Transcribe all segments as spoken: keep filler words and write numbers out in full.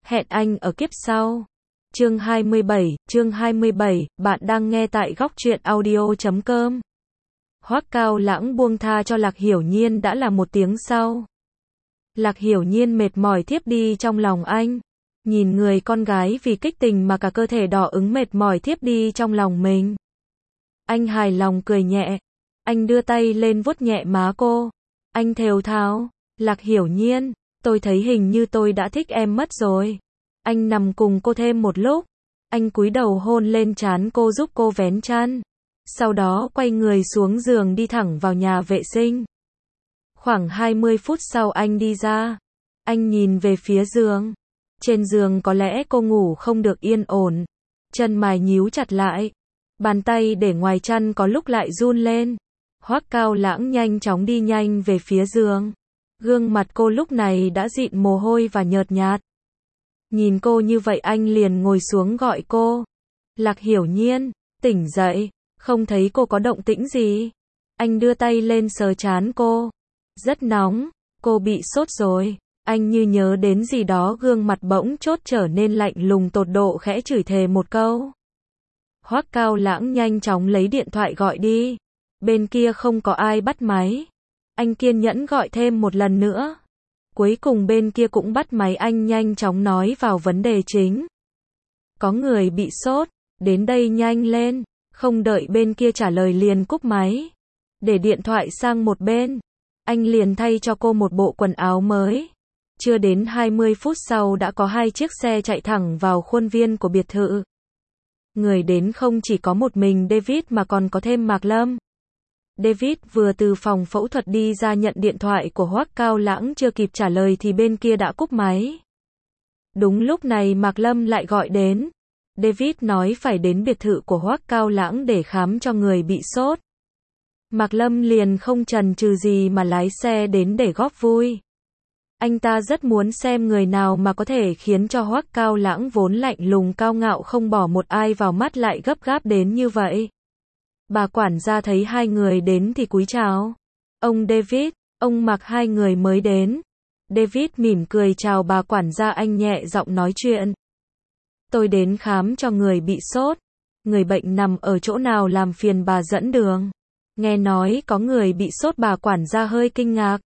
Hẹn anh ở kiếp sau. Chương hai mươi bảy, chương hai mươi bảy, bạn đang nghe tại góc truyện audio chấm com. Hoắc Cao Lãng buông tha cho Lạc Hiểu Nhiên đã là một tiếng sau. Lạc Hiểu Nhiên mệt mỏi thiếp đi trong lòng anh. Nhìn người con gái vì kích tình mà cả cơ thể đỏ ứng mệt mỏi thiếp đi trong lòng mình. Anh hài lòng cười nhẹ. Anh đưa tay lên vuốt nhẹ má cô. Anh thều thào, Lạc Hiểu Nhiên, tôi thấy hình như tôi đã thích em mất rồi. Anh nằm cùng cô thêm một lúc. Anh cúi đầu hôn lên trán cô giúp cô vén chăn. Sau đó quay người xuống giường đi thẳng vào nhà vệ sinh. Khoảng hai mươi phút sau anh đi ra. Anh nhìn về phía giường. Trên giường có lẽ cô ngủ không được yên ổn. Chân mày nhíu chặt lại. Bàn tay để ngoài chăn có lúc lại run lên. Hoắc Cao Lãng nhanh chóng đi nhanh về phía giường. Gương mặt cô lúc này đã dịn mồ hôi và nhợt nhạt. Nhìn cô như vậy anh liền ngồi xuống gọi cô. Lạc Hiểu Nhiên, tỉnh dậy, không thấy cô có động tĩnh gì. Anh đưa tay lên sờ trán cô. Rất nóng, cô bị sốt rồi. Anh như nhớ đến gì đó gương mặt bỗng chốt trở nên lạnh lùng tột độ khẽ chửi thề một câu. Hoắc Cao Lãng nhanh chóng lấy điện thoại gọi đi. Bên kia không có ai bắt máy. Anh kiên nhẫn gọi thêm một lần nữa. Cuối cùng bên kia cũng bắt máy anh nhanh chóng nói vào vấn đề chính. Có người bị sốt, đến đây nhanh lên, không đợi bên kia trả lời liền cúp máy. Để điện thoại sang một bên, anh liền thay cho cô một bộ quần áo mới. Chưa đến hai mươi phút sau đã có hai chiếc xe chạy thẳng vào khuôn viên của biệt thự. Người đến không chỉ có một mình David mà còn có thêm Mạc Lâm. David vừa từ phòng phẫu thuật đi ra nhận điện thoại của Hoắc Cao Lãng chưa kịp trả lời thì bên kia đã cúp máy. Đúng lúc này Mạc Lâm lại gọi đến. David nói phải đến biệt thự của Hoắc Cao Lãng để khám cho người bị sốt. Mạc Lâm liền không chần chừ gì mà lái xe đến để góp vui. Anh ta rất muốn xem người nào mà có thể khiến cho Hoắc Cao Lãng vốn lạnh lùng cao ngạo không bỏ một ai vào mắt lại gấp gáp đến như vậy. Bà quản gia thấy hai người đến thì cúi chào. Ông David, ông Mạc hai người mới đến. David mỉm cười chào bà quản gia anh nhẹ giọng nói chuyện. Tôi đến khám cho người bị sốt. Người bệnh nằm ở chỗ nào làm phiền bà dẫn đường. Nghe nói có người bị sốt bà quản gia hơi kinh ngạc.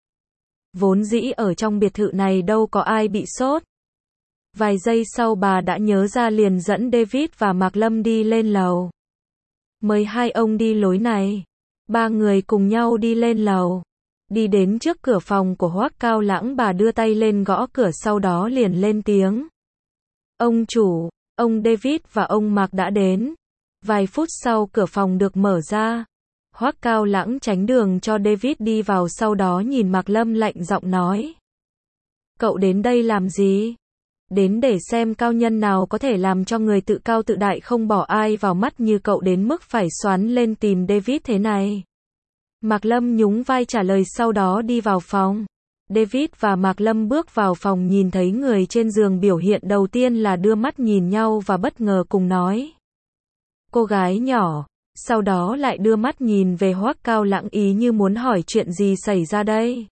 Vốn dĩ ở trong biệt thự này đâu có ai bị sốt. Vài giây sau bà đã nhớ ra liền dẫn David và Mạc Lâm đi lên lầu. Mời hai ông đi lối này. Ba người cùng nhau đi lên lầu. Đi đến trước cửa phòng của Hoắc Cao Lãng bà đưa tay lên gõ cửa sau đó liền lên tiếng. Ông chủ, ông David và ông Mạc đã đến. Vài phút sau cửa phòng được mở ra. Hoắc Cao Lãng tránh đường cho David đi vào sau đó nhìn Mạc Lâm lạnh giọng nói. Cậu đến đây làm gì? Đến để xem cao nhân nào có thể làm cho người tự cao tự đại không bỏ ai vào mắt như cậu đến mức phải xoắn lên tìm David thế này. Mạc Lâm nhún vai trả lời sau đó đi vào phòng. David và Mạc Lâm bước vào phòng nhìn thấy người trên giường biểu hiện đầu tiên là đưa mắt nhìn nhau và bất ngờ cùng nói. Cô gái nhỏ, sau đó lại đưa mắt nhìn về Hoắc Cao Lãng ý như muốn hỏi chuyện gì xảy ra đây.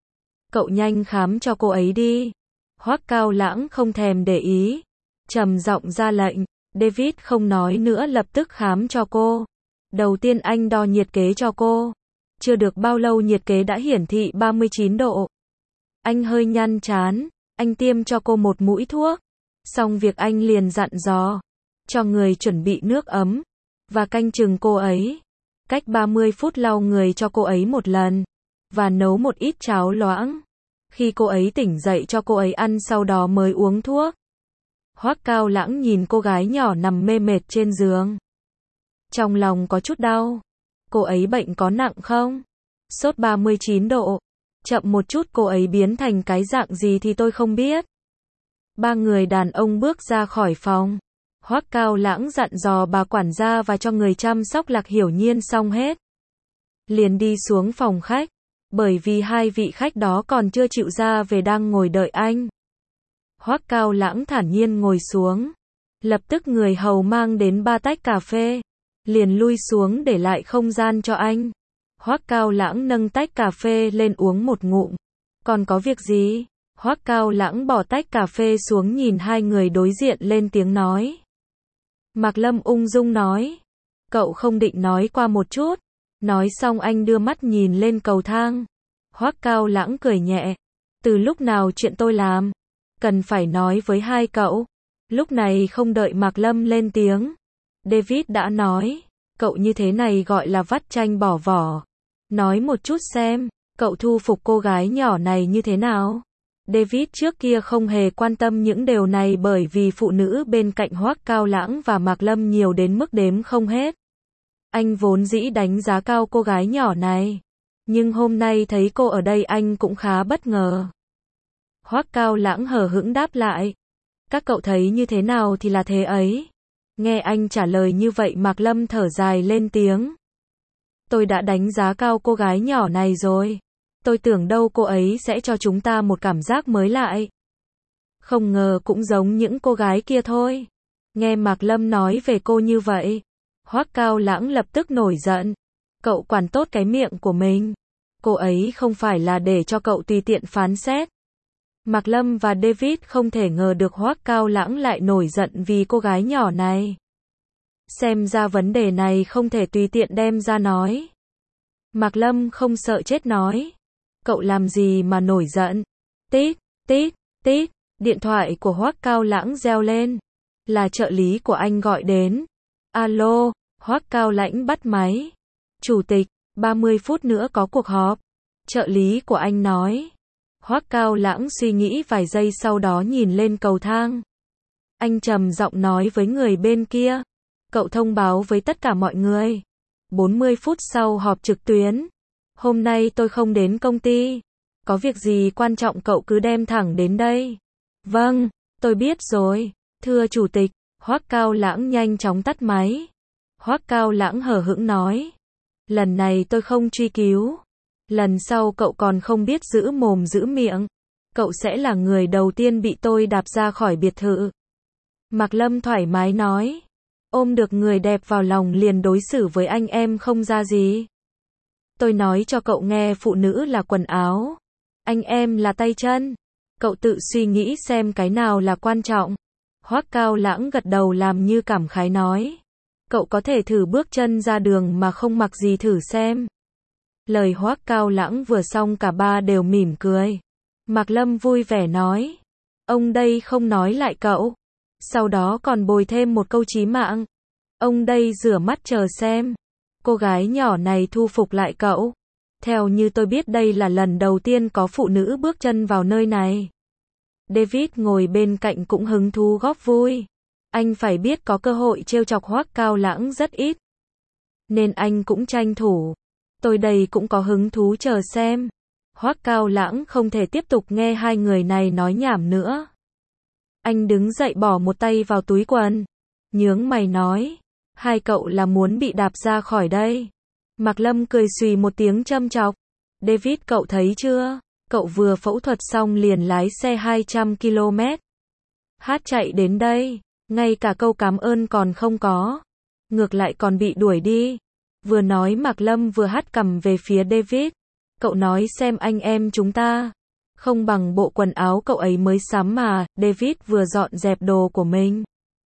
Cậu nhanh khám cho cô ấy đi. Hoắc Cao Lãng không thèm để ý, trầm giọng ra lệnh. David không nói nữa lập tức khám cho cô. Đầu tiên anh đo nhiệt kế cho cô. Chưa được bao lâu nhiệt kế đã hiển thị ba mươi chín độ. Anh hơi nhăn trán, anh tiêm cho cô một mũi thuốc. Xong việc anh liền dặn dò, cho người chuẩn bị nước ấm, và canh chừng cô ấy. Cách ba mươi phút lau người cho cô ấy một lần, và nấu một ít cháo loãng. Khi cô ấy tỉnh dậy cho cô ấy ăn sau đó mới uống thuốc. Hoắc Cao Lãng nhìn cô gái nhỏ nằm mê mệt trên giường. Trong lòng có chút đau. Cô ấy bệnh có nặng không? Sốt ba mươi chín độ. Chậm một chút cô ấy biến thành cái dạng gì thì tôi không biết. Ba người đàn ông bước ra khỏi phòng. Hoắc Cao Lãng dặn dò bà quản gia và cho người chăm sóc Lạc Hiểu Nhiên xong hết. Liền đi xuống phòng khách. Bởi vì hai vị khách đó còn chưa chịu ra về đang ngồi đợi anh. Hoắc Cao Lãng thản nhiên ngồi xuống. Lập tức người hầu mang đến ba tách cà phê. Liền lui xuống để lại không gian cho anh. Hoắc Cao Lãng nâng tách cà phê lên uống một ngụm. Còn có việc gì? Hoắc Cao Lãng bỏ tách cà phê xuống nhìn hai người đối diện lên tiếng nói. Mạc Lâm ung dung nói. Cậu không định nói qua một chút. Nói xong anh đưa mắt nhìn lên cầu thang. Hoắc Cao Lãng cười nhẹ. Từ lúc nào chuyện tôi làm? Cần phải nói với hai cậu. Lúc này không đợi Mạc Lâm lên tiếng. David đã nói. Cậu như thế này gọi là vắt chanh bỏ vỏ. Nói một chút xem, cậu thu phục cô gái nhỏ này như thế nào? David trước kia không hề quan tâm những điều này bởi vì phụ nữ bên cạnh Hoắc Cao Lãng và Mạc Lâm nhiều đến mức đếm không hết. Anh vốn dĩ đánh giá cao cô gái nhỏ này. Nhưng hôm nay thấy cô ở đây anh cũng khá bất ngờ. Hoắc Cao Lãng hờ hững đáp lại. Các cậu thấy như thế nào thì là thế ấy. Nghe anh trả lời như vậy Mạc Lâm thở dài lên tiếng. Tôi đã đánh giá cao cô gái nhỏ này rồi. Tôi tưởng đâu cô ấy sẽ cho chúng ta một cảm giác mới lại. Không ngờ cũng giống những cô gái kia thôi. Nghe Mạc Lâm nói về cô như vậy. Hoắc Cao Lãng lập tức nổi giận. Cậu quản tốt cái miệng của mình. Cô ấy không phải là để cho cậu tùy tiện phán xét. Mạc Lâm và David không thể ngờ được Hoắc Cao Lãng lại nổi giận vì cô gái nhỏ này. Xem ra vấn đề này không thể tùy tiện đem ra nói. Mạc Lâm không sợ chết nói. Cậu làm gì mà nổi giận? Tít, tít, tít, điện thoại của Hoắc Cao Lãng reo lên. Là trợ lý của anh gọi đến. Alo, Hoắc Cao Lãng bắt máy. Chủ tịch, ba mươi phút nữa có cuộc họp. Trợ lý của anh nói. Hoắc Cao Lãng suy nghĩ vài giây sau đó nhìn lên cầu thang. Anh trầm giọng nói với người bên kia. Cậu thông báo với tất cả mọi người. bốn mươi phút sau họp trực tuyến. Hôm nay tôi không đến công ty. Có việc gì quan trọng cậu cứ đem thẳng đến đây. Vâng, tôi biết rồi. Thưa chủ tịch, Hoắc Cao Lãng nhanh chóng tắt máy. Hoắc Cao Lãng hờ hững nói. Lần này tôi không truy cứu. Lần sau cậu còn không biết giữ mồm giữ miệng. Cậu sẽ là người đầu tiên bị tôi đạp ra khỏi biệt thự. Mạc Lâm thoải mái nói. Ôm được người đẹp vào lòng liền đối xử với anh em không ra gì. Tôi nói cho cậu nghe phụ nữ là quần áo. Anh em là tay chân. Cậu tự suy nghĩ xem cái nào là quan trọng. Hoắc Cao Lãng gật đầu làm như cảm khái nói. Cậu có thể thử bước chân ra đường mà không mặc gì thử xem. Lời Hoắc Cao Lãng vừa xong cả ba đều mỉm cười. Mạc Lâm vui vẻ nói. Ông đây không nói lại cậu. Sau đó còn bồi thêm một câu chí mạng. Ông đây rửa mắt chờ xem. Cô gái nhỏ này thu phục lại cậu. Theo như tôi biết đây là lần đầu tiên có phụ nữ bước chân vào nơi này. David ngồi bên cạnh cũng hứng thú góp vui. Anh phải biết có cơ hội trêu chọc Hoắc Cao Lãng rất ít. Nên anh cũng tranh thủ. Tôi đây cũng có hứng thú chờ xem. Hoắc Cao Lãng không thể tiếp tục nghe hai người này nói nhảm nữa. Anh đứng dậy bỏ một tay vào túi quần. Nhướng mày nói. Hai cậu là muốn bị đạp ra khỏi đây. Mạc Lâm cười xùy một tiếng châm chọc. David cậu thấy chưa? Cậu vừa phẫu thuật xong liền lái xe hai trăm ki lô mét. Hát chạy đến đây. Ngay cả câu cảm ơn còn không có. Ngược lại còn bị đuổi đi. Vừa nói Mạc Lâm vừa hất cằm về phía David. Cậu nói xem anh em chúng ta. Không bằng bộ quần áo cậu ấy mới sắm mà. David vừa dọn dẹp đồ của mình.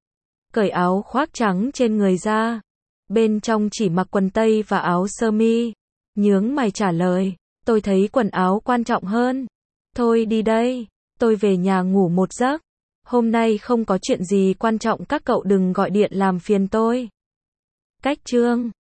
Cởi áo khoác trắng trên người ra. Bên trong chỉ mặc quần tây và áo sơ mi. Nhướng mày trả lời. Tôi thấy quần áo quan trọng hơn. Thôi đi đây. Tôi về nhà ngủ một giấc. Hôm nay không có chuyện gì quan trọng các cậu đừng gọi điện làm phiền tôi. Cách chương